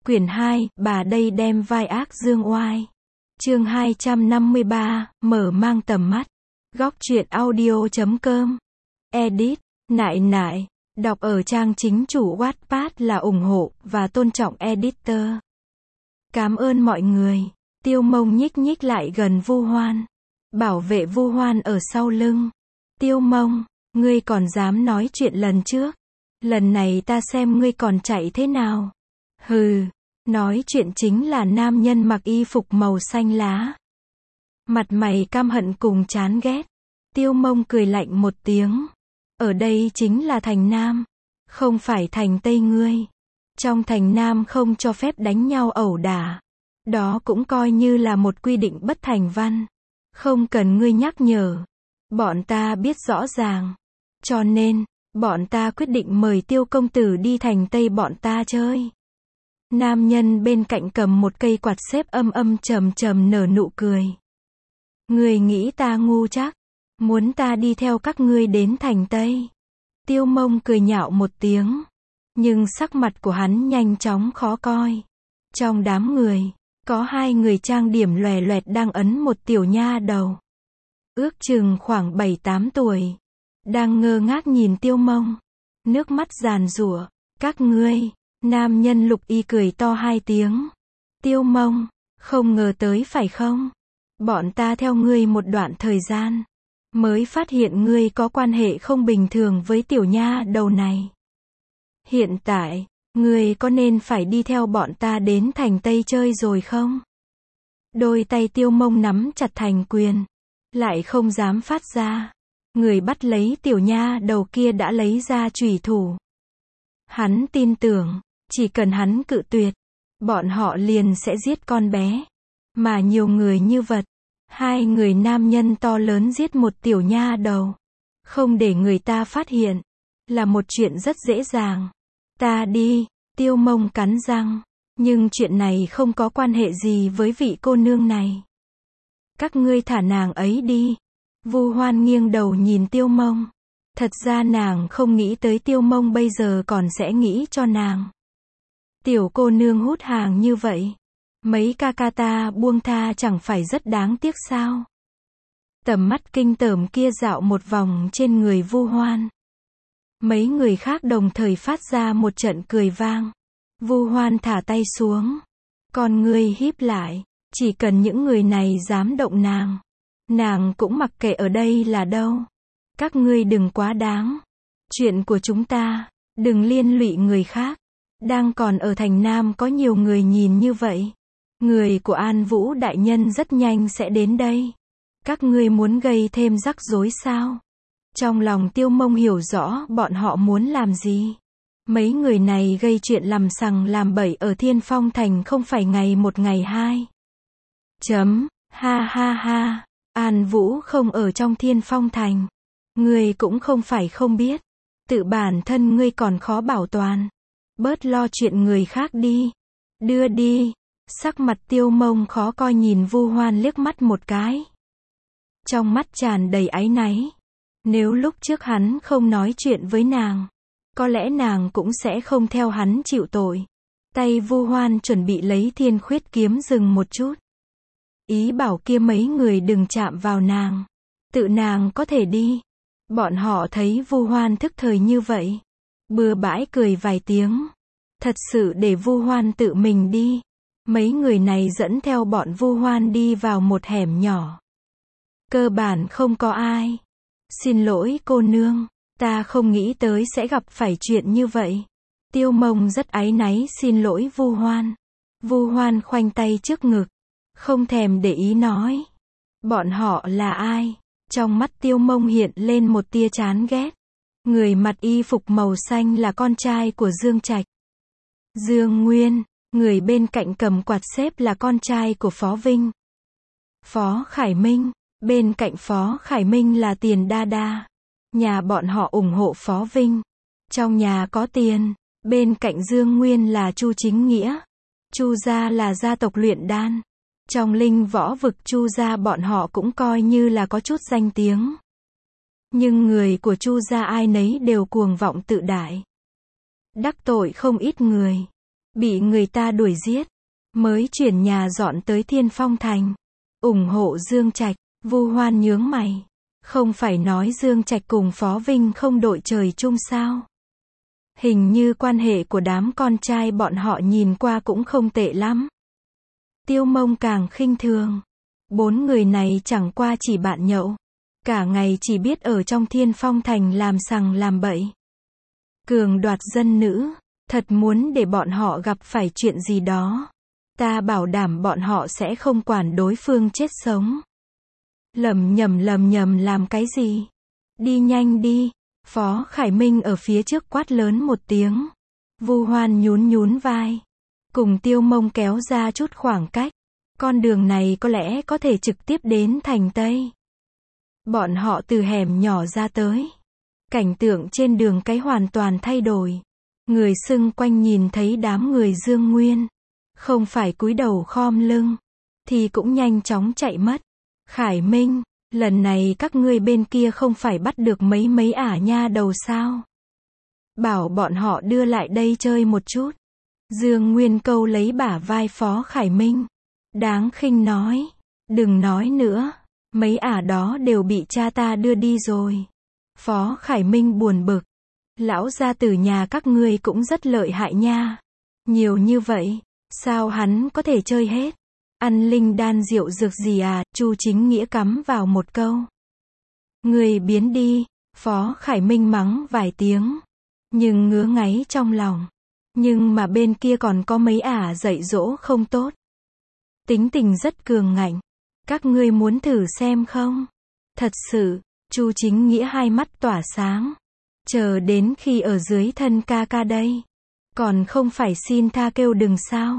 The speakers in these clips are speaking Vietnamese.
Quyển 2, bà đây đem vai ác dương oai. Chương 253, mở mang tầm mắt. Góc truyện audio.com. Edit, nại nại. Đọc ở trang chính chủ Wattpad là ủng hộ và tôn trọng editor. Cảm ơn mọi người. Tiêu Mông nhích nhích lại gần Vu Hoan. Bảo vệ Vu Hoan ở sau lưng. Tiêu Mông, ngươi còn dám nói chuyện lần trước. Lần này ta xem ngươi còn chạy thế nào. Hừ, nói chuyện chính là nam nhân mặc y phục màu xanh lá. Mặt mày căm hận cùng chán ghét. Tiêu Mông cười lạnh một tiếng. Ở đây chính là thành Nam, không phải thành Tây ngươi. Trong thành Nam không cho phép đánh nhau ẩu đả. Đó cũng coi như là một quy định bất thành văn. Không cần ngươi nhắc nhở. Bọn ta biết rõ ràng. Cho nên, bọn ta quyết định mời Tiêu công tử đi thành Tây bọn ta chơi. Nam nhân bên cạnh cầm một cây quạt xếp trầm trầm nở nụ cười. Ngươi nghĩ ta ngu chắc? Muốn ta đi theo các ngươi đến thành Tây? Tiêu Mông cười nhạo một tiếng. Nhưng sắc mặt của hắn nhanh chóng khó coi. Trong đám người, có hai người trang điểm lòe loẹt đang ấn một tiểu nha đầu. Ước chừng khoảng 7-8 tuổi. Đang ngơ ngác nhìn Tiêu Mông. Nước mắt giàn giụa. Các ngươi. Nam nhân lục y cười to hai tiếng. Tiêu Mông, không ngờ tới phải không? Bọn ta theo ngươi một đoạn thời gian, mới phát hiện ngươi có quan hệ không bình thường với tiểu nha đầu này. Hiện tại, ngươi có nên phải đi theo bọn ta đến thành Tây chơi rồi không? Đôi tay Tiêu Mông nắm chặt thành quyền, lại không dám phát ra. Người bắt lấy tiểu nha đầu kia đã lấy ra chủy thủ. Hắn tin tưởng, chỉ cần hắn cự tuyệt, bọn họ liền sẽ giết con bé. Mà nhiều người như vật. Hai người nam nhân to lớn giết một tiểu nha đầu. Không để người ta phát hiện. Là một chuyện rất dễ dàng. Ta đi. Tiêu Mông cắn răng. Nhưng chuyện này không có quan hệ gì với vị cô nương này. Các ngươi thả nàng ấy đi. Vu Hoan nghiêng đầu nhìn Tiêu Mông. Thật ra nàng không nghĩ tới Tiêu Mông bây giờ còn sẽ nghĩ cho nàng. Tiểu cô nương hút hàng như vậy. Mấy ca ca ta buông tha chẳng phải rất đáng tiếc sao? Tầm mắt kinh tởm kia dạo một vòng trên người Vu Hoan. Mấy người khác đồng thời phát ra một trận cười vang. Vu Hoan thả tay xuống. Con ngươi híp lại. Chỉ cần những người này dám động nàng. Nàng cũng mặc kệ ở đây là đâu. Các ngươi đừng quá đáng. Chuyện của chúng ta, đừng liên lụy người khác. Đang còn ở thành Nam có nhiều người nhìn như vậy. Người của An Vũ đại nhân rất nhanh sẽ đến đây. Các ngươi muốn gây thêm rắc rối sao? Trong lòng Tiêu Mông hiểu rõ bọn họ muốn làm gì. Mấy người này gây chuyện làm sằng làm bậy ở Thiên Phong Thành không phải ngày một ngày hai. Ha ha ha. An Vũ không ở trong Thiên Phong Thành. Ngươi cũng không phải không biết. Tự bản thân ngươi còn khó bảo toàn. Bớt lo chuyện người khác đi. Đưa đi. Sắc mặt Tiêu Mông khó coi nhìn Vu Hoan liếc mắt một cái. Trong mắt tràn đầy áy náy. Nếu lúc trước hắn không nói chuyện với nàng, có lẽ nàng cũng sẽ không theo hắn chịu tội. Tay Vu Hoan chuẩn bị lấy Thiên Khuyết kiếm dừng một chút. Ý bảo kia mấy người đừng chạm vào nàng. Tự nàng có thể đi. Bọn họ thấy Vu Hoan thức thời như vậy. Bừa bãi cười vài tiếng. Thật sự để Vu Hoan tự mình đi. Mấy người này dẫn theo bọn Vu Hoan đi vào một hẻm nhỏ. Cơ bản không có ai. Xin lỗi cô nương, ta không nghĩ tới sẽ gặp phải chuyện như vậy. Tiêu Mông rất áy náy xin lỗi Vu Hoan. Vu Hoan khoanh tay trước ngực, không thèm để ý nói. Bọn họ là ai? Trong mắt Tiêu Mông hiện lên một tia chán ghét. Người mặc y phục màu xanh là con trai của Dương Trạch. Dương Nguyên. Người bên cạnh cầm quạt xếp là con trai của Phó Vinh. Phó Khải Minh. Bên cạnh Phó Khải Minh là Tiền Đa Đa. Nhà bọn họ ủng hộ Phó Vinh. Trong nhà có tiền. Bên cạnh Dương Nguyên là Chu Chính Nghĩa. Chu gia là gia tộc luyện đan. Trong linh võ vực Chu gia bọn họ cũng coi như là có chút danh tiếng. Nhưng người của Chu gia ai nấy đều cuồng vọng tự đại. Đắc tội không ít người. bị người ta đuổi giết, mới chuyển nhà dọn tới Thiên Phong Thành, ủng hộ Dương Trạch. Vu Hoan nhướng mày, không phải nói Dương Trạch cùng Phó Vinh không đội trời chung sao? Hình như quan hệ của đám con trai bọn họ nhìn qua cũng không tệ lắm. Tiêu Mông càng khinh thường. 4 người này chẳng qua chỉ bạn nhậu. Cả ngày chỉ biết ở trong Thiên Phong Thành làm sằng làm bậy. Cường đoạt dân nữ. Thật muốn để bọn họ gặp phải chuyện gì đó. Ta bảo đảm bọn họ sẽ không quản đối phương chết sống. Lầm nhầm làm cái gì? Đi nhanh đi. Phó Khải Minh ở phía trước quát lớn một tiếng. Vu Hoan nhún vai. Cùng Tiêu Mông kéo ra chút khoảng cách. Con đường này có lẽ có thể trực tiếp đến thành Tây. Bọn họ từ hẻm nhỏ ra tới. Cảnh tượng trên đường cái hoàn toàn thay đổi. Người xung quanh nhìn thấy đám người Dương Nguyên. Không phải cúi đầu khom lưng. Thì cũng nhanh chóng chạy mất. Khải Minh, lần này các ngươi bên kia không phải bắt được mấy ả nha đầu sao? Bảo bọn họ đưa lại đây chơi một chút. Dương Nguyên câu lấy bả vai Phó Khải Minh. Đáng khinh nói. Đừng nói nữa. Mấy ả đó đều bị cha ta đưa đi rồi. Phó Khải Minh buồn bực. Lão gia tử nhà các ngươi cũng rất lợi hại nha. Nhiều như vậy, sao hắn có thể chơi hết? Ăn linh đan rượu dược gì à? Chu Chính Nghĩa cắm vào một câu. Người biến đi. Phó Khải Minh mắng vài tiếng. Nhưng ngứa ngáy trong lòng. Nhưng mà bên kia còn có mấy ả dạy dỗ không tốt. Tính tình rất cường ngạnh. Các ngươi muốn thử xem không? Thật sự, Chu Chính Nghĩa hai mắt tỏa sáng. Chờ đến khi ở dưới thân ca ca đây. Còn không phải xin tha kêu đừng sao?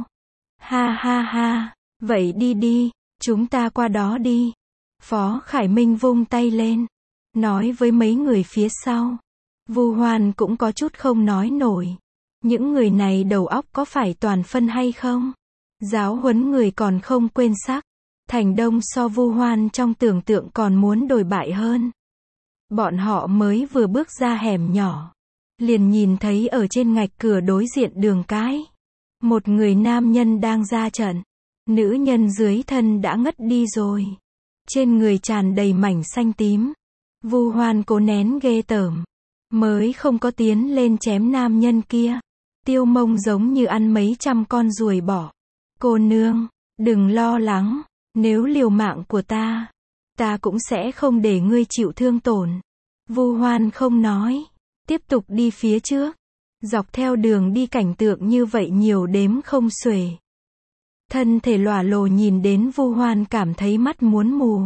Ha. Vậy đi, chúng ta qua đó đi. Phó Khải Minh vung tay lên. Nói với mấy người phía sau. Vu Hoan cũng có chút không nói nổi. Những người này đầu óc có phải toàn phân hay không? Giáo huấn người còn không quên sắc. Thành Đông so Vu Hoan trong tưởng tượng còn muốn đồi bại hơn. Bọn họ mới vừa bước ra hẻm nhỏ. Liền nhìn thấy ở trên ngạch cửa đối diện đường cái. Một người nam nhân đang ra trận. Nữ nhân dưới thân đã ngất đi rồi. Trên người tràn đầy mảnh xanh tím. Vu Hoan cố nén ghê tởm. Mới không có tiến lên chém nam nhân kia. Tiêu Mông giống như ăn mấy trăm con ruồi bỏ. Cô nương, đừng lo lắng. Nếu liều mạng của ta cũng sẽ không để ngươi chịu thương tổn. Vu Hoan không nói. Tiếp tục đi phía trước. Dọc theo đường đi cảnh tượng như vậy nhiều đếm không xuể. Thân thể lòa lồ nhìn đến Vu Hoan cảm thấy mắt muốn mù.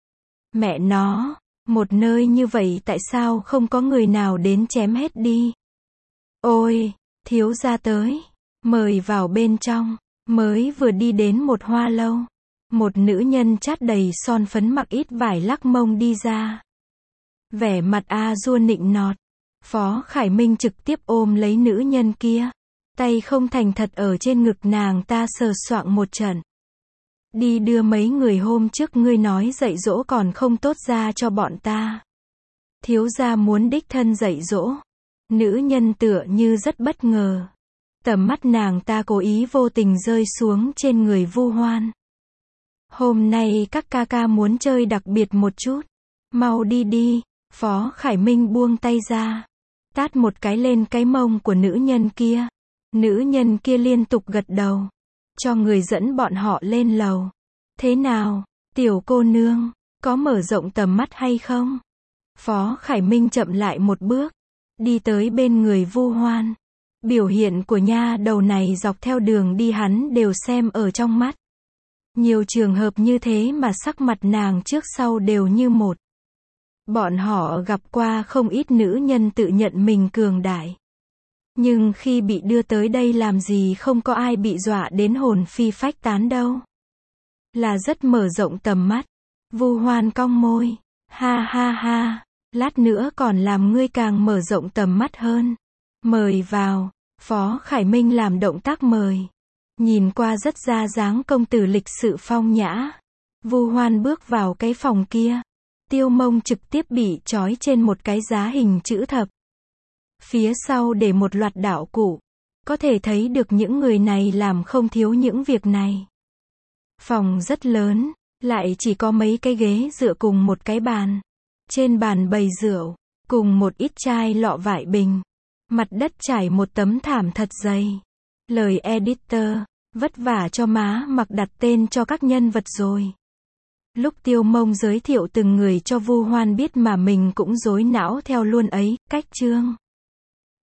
Mẹ nó, một nơi như vậy tại sao không có người nào đến chém hết đi? Ôi, thiếu gia tới. Mời vào bên trong. Mới vừa đi đến một hoa lâu. Một nữ nhân chát đầy son phấn mặc ít vải lắc mông đi ra. Vẻ mặt a dua nịnh nọt. Phó Khải Minh trực tiếp ôm lấy nữ nhân kia. Tay không thành thật ở trên ngực nàng ta sờ soạng một trận. Đi đưa mấy người hôm trước ngươi nói dạy dỗ còn không tốt ra cho bọn ta. Thiếu gia muốn đích thân dạy dỗ. Nữ nhân tựa như rất bất ngờ. Tầm mắt nàng ta cố ý vô tình rơi xuống trên người Vu Hoan. Hôm nay các ca ca muốn chơi đặc biệt một chút. Mau đi. Phó Khải Minh buông tay ra. Tát một cái lên cái mông của nữ nhân kia. Nữ nhân kia liên tục gật đầu. Cho người dẫn bọn họ lên lầu. Thế nào, tiểu cô nương, có mở rộng tầm mắt hay không? Phó Khải Minh chậm lại một bước. Đi tới bên người Vu Hoan. Biểu hiện của nha đầu này dọc theo đường đi hắn đều xem ở trong mắt. Nhiều trường hợp như thế mà sắc mặt nàng trước sau đều như một. Bọn họ gặp qua không ít nữ nhân tự nhận mình cường đại. Nhưng khi bị đưa tới đây làm gì không có ai bị dọa đến hồn phi phách tán đâu. Là rất mở rộng tầm mắt. Vu Hoan cong môi. Ha. Lát nữa còn làm ngươi càng mở rộng tầm mắt hơn. Mời vào. Phó Khải Minh làm động tác mời. Nhìn qua rất ra dáng công tử lịch sự phong nhã. Vu Hoan bước vào cái phòng kia. Tiêu Mông trực tiếp bị trói trên một cái giá hình chữ thập. Phía sau để một loạt đạo cụ. Có thể thấy được những người này làm không thiếu những việc này. Phòng rất lớn, lại chỉ có mấy cái ghế dựa cùng một cái bàn. Trên bàn bày rượu, cùng một ít chai lọ vải bình. Mặt đất trải một tấm thảm thật dày. Lời editor, vất vả cho má Mặc đặt tên cho các nhân vật rồi. Lúc Tiêu Mông giới thiệu từng người cho Vu Hoan biết mà mình cũng rối não theo luôn ấy, cách chương.